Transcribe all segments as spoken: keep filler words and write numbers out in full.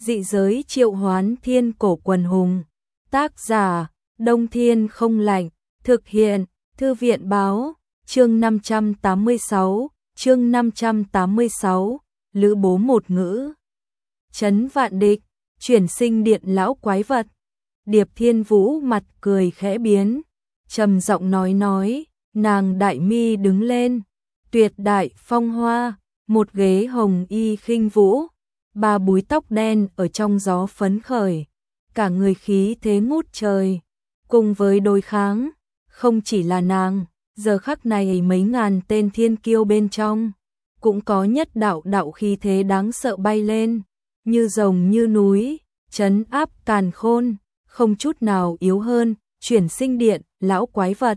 Dị giới triệu hoán thiên cổ quần hùng. Tác giả, Đông Thiên không lạnh. Thực hiện, Thư viện báo, chương năm trăm tám mươi sáu, chương năm trăm tám mươi sáu, Lữ bố một ngữ. Trấn vạn địch, chuyển sinh điện lão quái vật. Điệp Thiên Vũ mặt cười khẽ biến, trầm giọng nói nói, nàng đại mi đứng lên, tuyệt đại phong hoa, một ghế hồng y khinh vũ, ba búi tóc đen ở trong gió phấn khởi, cả người khí thế ngút trời, cùng với đối kháng, không chỉ là nàng, giờ khắc này mấy ngàn tên thiên kiêu bên trong, cũng có nhất đạo đạo khí thế đáng sợ bay lên, như rồng như núi, trấn áp càn khôn, không chút nào yếu hơn, chuyển sinh điện, lão quái vật.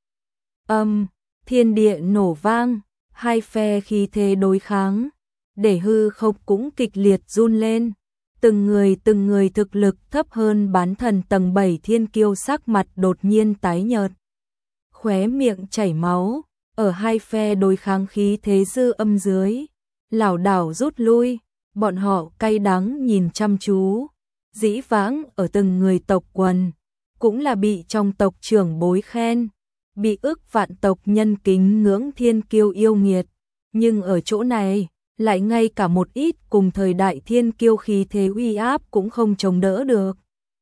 Âm, thiên địa nổ vang, hai phe khí thế đối kháng, để hư không cũng kịch liệt run lên, từng người từng người thực lực thấp hơn bán thần tầng bảy thiên kiêu sắc mặt đột nhiên tái nhợt. Khóe miệng chảy máu, ở hai phe đối kháng khí thế dư âm dưới, lảo đảo rút lui, bọn họ cay đắng nhìn chăm chú, dĩ vãng ở từng người tộc quần, cũng là bị trong tộc trưởng bối khen, bị ức vạn tộc nhân kính ngưỡng thiên kiêu yêu nghiệt, nhưng ở chỗ này, lại ngay cả một ít cùng thời đại thiên kiêu khí thế uy áp cũng không chống đỡ được.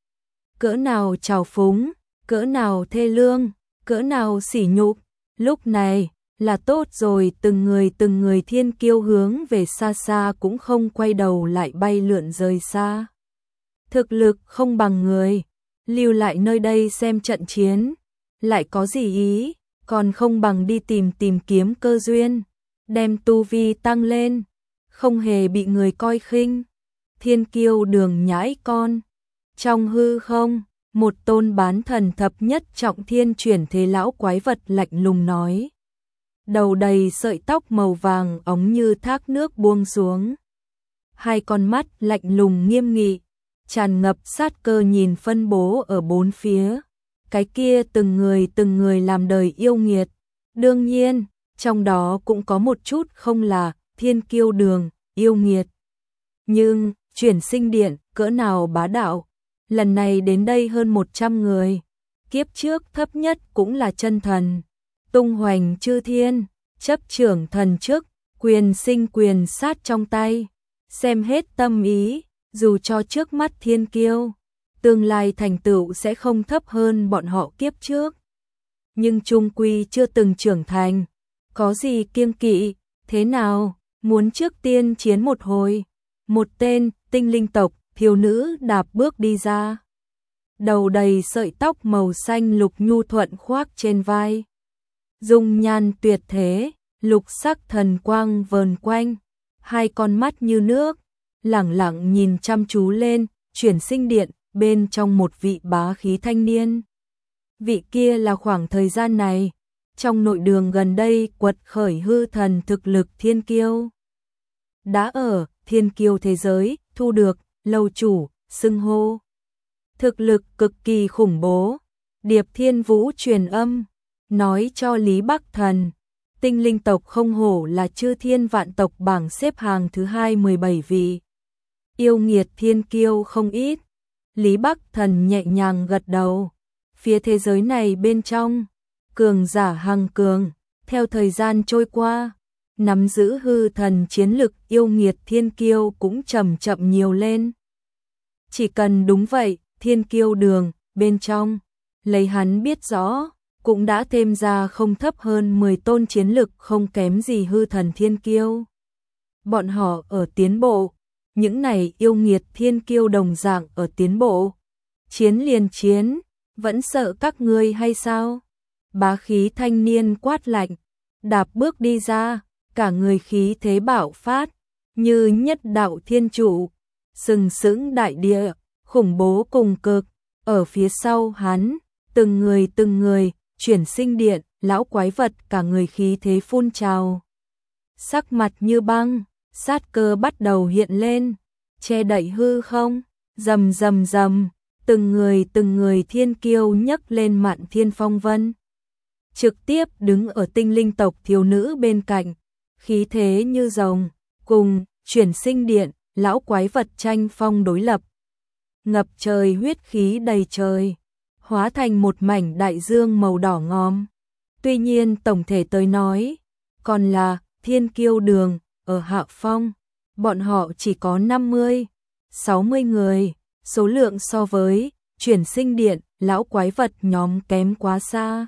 Cỡ nào trào phúng, cỡ nào thê lương, cỡ nào sỉ nhục, lúc này là tốt rồi, từng người từng người thiên kiêu hướng về xa xa cũng không quay đầu lại bay lượn rời xa. Thực lực không bằng người, lưu lại nơi đây xem trận chiến, lại có gì ý, còn không bằng đi tìm tìm kiếm cơ duyên, đem tu vi tăng lên, không hề bị người coi khinh. Thiên kiêu đường nhãi con. Trong hư không, một tôn bán thần thập nhất trọng thiên chuyển thế lão quái vật lạnh lùng nói. Đầu đầy sợi tóc màu vàng óng như thác nước buông xuống. Hai con mắt lạnh lùng nghiêm nghị, tràn ngập sát cơ nhìn phân bố ở bốn phía. Cái kia từng người từng người làm đời yêu nghiệt. Đương nhiên, trong đó cũng có một chút không là thiên kiêu đường, yêu nghiệt. Nhưng, chuyển sinh điện, cỡ nào bá đạo. Lần này đến đây hơn một trăm người. Kiếp trước thấp nhất cũng là chân thần. Tung hoành chư thiên, chấp trưởng thần chức, quyền sinh quyền sát trong tay. Xem hết tâm ý, dù cho trước mắt thiên kiêu, tương lai thành tựu sẽ không thấp hơn bọn họ kiếp trước. Nhưng chung quy chưa từng trưởng thành, có gì kiêng kỵ, thế nào, muốn trước tiên chiến một hồi. Một tên, tinh linh tộc, thiếu nữ đạp bước đi ra. Đầu đầy sợi tóc màu xanh lục nhu thuận khoác trên vai. Dung nhan tuyệt thế, lục sắc thần quang vờn quanh, hai con mắt như nước, lẳng lặng nhìn chăm chú lên, chuyển sinh điện, bên trong một vị bá khí thanh niên. Vị kia là khoảng thời gian này, trong nội đường gần đây quật khởi hư thần thực lực thiên kiêu. Đã ở thiên kiêu thế giới, thu được, lâu chủ, xưng hô. Thực lực cực kỳ khủng bố, Điệp Thiên Vũ truyền âm, nói cho Lý Bắc Thần. Tinh linh tộc không hổ là chư thiên vạn tộc bảng xếp hàng thứ hai mười bảy vị. Yêu nghiệt thiên kiêu không ít. Lý Bắc Thần nhẹ nhàng gật đầu. Phía thế giới này bên trong, cường giả hằng cường, theo thời gian trôi qua, nắm giữ hư thần chiến lực yêu nghiệt thiên kiêu cũng chậm chậm nhiều lên. Chỉ cần đúng vậy, thiên kiêu đường, bên trong, lấy hắn biết rõ, cũng đã thêm ra không thấp hơn mười tôn chiến lực không kém gì hư thần thiên kiêu. Bọn họ ở tiến bộ, những này yêu nghiệt thiên kiêu đồng dạng ở tiến bộ. Chiến liền chiến, vẫn sợ các ngươi hay sao? Bá khí thanh niên quát lạnh, đạp bước đi ra, cả người khí thế bạo phát, như nhất đạo thiên trụ, sừng sững đại địa, khủng bố cùng cực, ở phía sau hắn, từng người từng người, chuyển sinh điện, lão quái vật cả người khí thế phun trào. Sắc mặt như băng, sát cơ bắt đầu hiện lên, che đậy hư không, rầm rầm rầm, từng người từng người thiên kiêu nhấc lên mạn thiên phong vân. Trực tiếp đứng ở tinh linh tộc thiếu nữ bên cạnh, khí thế như rồng, cùng chuyển sinh điện, lão quái vật tranh phong đối lập. Ngập trời huyết khí đầy trời, hóa thành một mảnh đại dương màu đỏ ngòm. Tuy nhiên tổng thể tới nói, còn là Thiên Kiêu Đường ở hạ phong, bọn họ chỉ có năm mươi, sáu mươi người, số lượng so với Chuyển Sinh Điện, lão quái vật nhóm kém quá xa.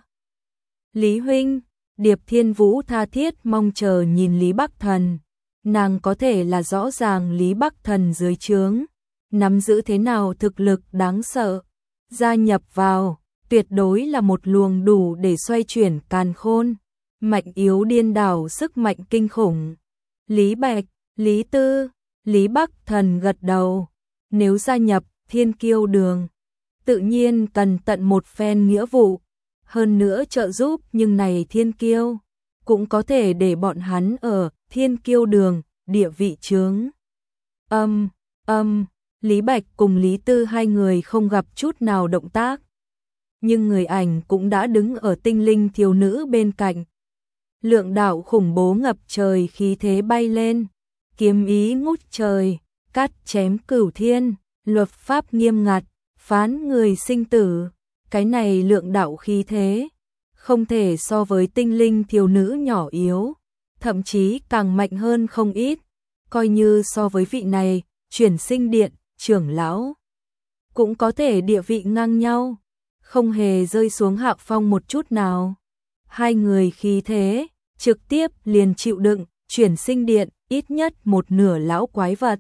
Lý huynh, Điệp Thiên Vũ tha thiết mong chờ nhìn Lý Bắc Thần, nàng có thể là rõ ràng Lý Bắc Thần dưới trướng, nắm giữ thế nào thực lực đáng sợ, gia nhập vào, tuyệt đối là một luồng đủ để xoay chuyển càn khôn, mạnh yếu điên đảo sức mạnh kinh khủng. Lý Bạch, Lý Tư, Lý Bắc Thần gật đầu, nếu gia nhập Thiên Kiêu Đường, tự nhiên cần tận một phen nghĩa vụ, hơn nữa trợ giúp, nhưng này Thiên Kiêu cũng có thể để bọn hắn ở Thiên Kiêu Đường địa vị chướng. Âm, âm, Lý Bạch cùng Lý Tư hai người không gặp chút nào động tác, nhưng người ảnh cũng đã đứng ở tinh linh thiếu nữ bên cạnh. Lượng đạo khủng bố ngập trời khí thế bay lên, kiếm ý ngút trời, cắt chém cửu thiên, luật pháp nghiêm ngặt, phán người sinh tử. Cái này lượng đạo khí thế, không thể so với tinh linh thiếu nữ nhỏ yếu, thậm chí càng mạnh hơn không ít, coi như so với vị này, Chuyển Sinh Điện, trưởng lão, cũng có thể địa vị ngang nhau, không hề rơi xuống hạ phong một chút nào. Hai người khí thế, trực tiếp liền chịu đựng, Chuyển Sinh Điện, ít nhất một nửa lão quái vật.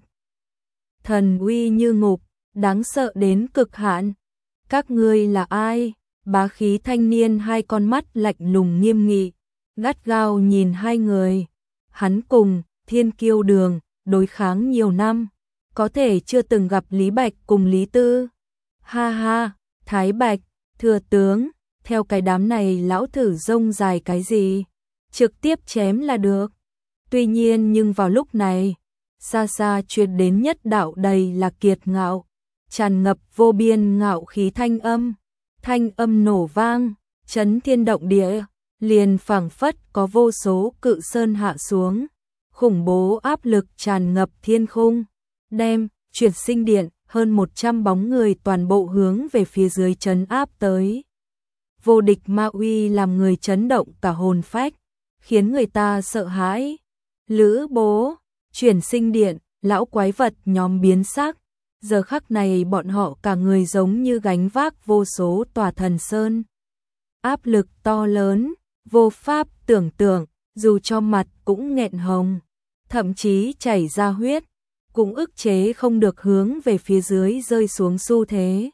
Thần uy như ngục, đáng sợ đến cực hạn. Các ngươi là ai? Bá khí thanh niên hai con mắt lạnh lùng nghiêm nghị, gắt gao nhìn hai người. Hắn cùng Thiên Kiêu Đường đối kháng nhiều năm, có thể chưa từng gặp Lý Bạch cùng Lý Tư. Ha ha, Thái Bạch, thừa tướng, theo cái đám này lão thử rông dài cái gì? Trực tiếp chém là được. Tuy nhiên nhưng vào lúc này, xa xa truyền đến nhất đạo đầy là kiệt ngạo, tràn ngập vô biên ngạo khí thanh âm, thanh âm nổ vang, chấn thiên động địa, liền phảng phất có vô số cự sơn hạ xuống, khủng bố áp lực tràn ngập thiên khung, đem Chuyển Sinh Điện hơn một trăm bóng người toàn bộ hướng về phía dưới trấn áp tới. Vô địch ma uy làm người chấn động cả hồn phách, khiến người ta sợ hãi. Lữ Bố, Chuyển Sinh Điện, lão quái vật nhóm biến sắc. Giờ khắc này bọn họ cả người giống như gánh vác vô số tòa thần sơn. Áp lực to lớn, vô pháp tưởng tượng, dù cho mặt cũng nghẹn hồng, thậm chí chảy ra huyết, cũng ức chế không được hướng về phía dưới rơi xuống xu thế.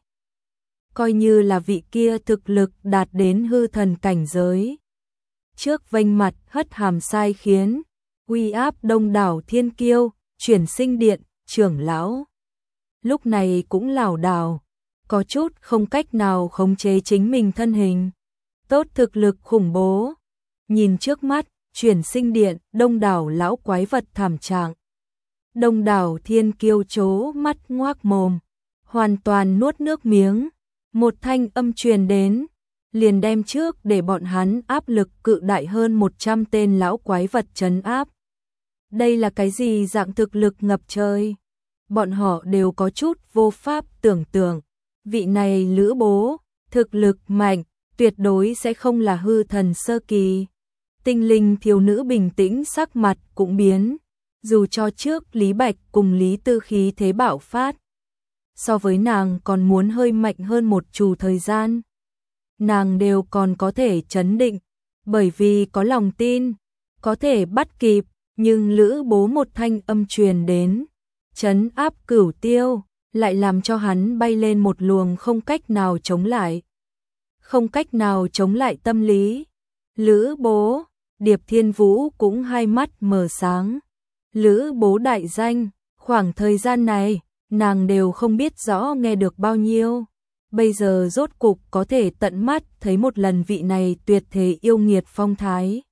Coi như là vị kia thực lực đạt đến hư thần cảnh giới. Trước vênh mặt hất hàm sai khiến, uy áp đông đảo thiên kiêu, Chuyển Sinh Điện, trưởng lão. Lúc này cũng lảo đảo, có chút không cách nào khống chế chính mình thân hình. Tốt thực lực khủng bố, nhìn trước mắt, Chuyển Sinh Điện, đông đảo lão quái vật thảm trạng. Đông đảo thiên kiêu chố mắt ngoác mồm, hoàn toàn nuốt nước miếng, một thanh âm truyền đến, liền đem trước để bọn hắn áp lực cự đại hơn một trăm tên lão quái vật trấn áp. Đây là cái gì dạng thực lực ngập trời? Bọn họ đều có chút vô pháp tưởng tượng. Vị này Lữ Bố, thực lực mạnh, tuyệt đối sẽ không là hư thần sơ kỳ. Tinh linh thiếu nữ bình tĩnh sắc mặt cũng biến, dù cho trước Lý Bạch cùng Lý Tư khí thế bạo phát. So với nàng còn muốn hơi mạnh hơn một chút thời gian. Nàng đều còn có thể chấn định, bởi vì có lòng tin, có thể bắt kịp, nhưng Lữ Bố một thanh âm truyền đến, trấn áp cửu tiêu, lại làm cho hắn bay lên một luồng không cách nào chống lại. Không cách nào chống lại tâm lý. Lữ Bố, Điệp Thiên Vũ cũng hai mắt mở sáng. Lữ Bố đại danh, khoảng thời gian này, nàng đều không biết rõ nghe được bao nhiêu. Bây giờ rốt cục có thể tận mắt thấy một lần vị này tuyệt thế yêu nghiệt phong thái.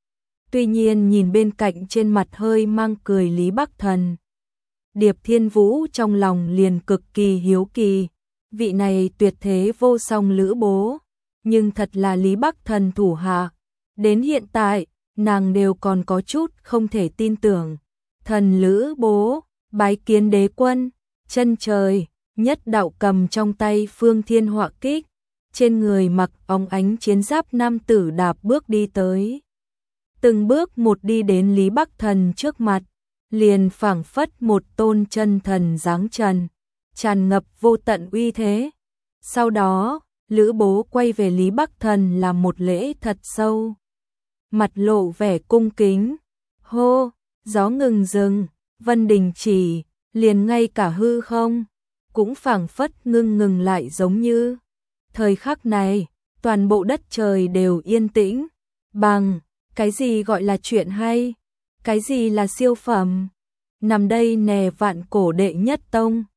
Tuy nhiên nhìn bên cạnh trên mặt hơi mang cười Lý Bắc Thần, Điệp Thiên Vũ trong lòng liền cực kỳ hiếu kỳ, vị này tuyệt thế vô song Lữ Bố, nhưng thật là Lý Bắc Thần thủ hạ. Đến hiện tại, nàng đều còn có chút không thể tin tưởng, thần Lữ Bố, Bái kiến đế quân. Chân trời, nhất đạo cầm trong tay phương thiên họa kích, trên người mặc óng ánh chiến giáp nam tử đạp bước đi tới. Từng bước một đi đến Lý Bắc Thần trước mặt, liền phảng phất một tôn chân thần giáng trần, tràn ngập vô tận uy thế. Sau đó, Lữ Bố quay về Lý Bắc Thần làm một lễ thật sâu, mặt lộ vẻ cung kính. Hô, gió ngừng dừng, vân đình chỉ, liền ngay cả hư không cũng phảng phất ngưng ngừng lại, giống như thời khắc này, toàn bộ đất trời đều yên tĩnh. Bằng, cái gì gọi là chuyện hay? Cái gì là siêu phẩm? Nằm đây nè, vạn cổ đệ nhất tông,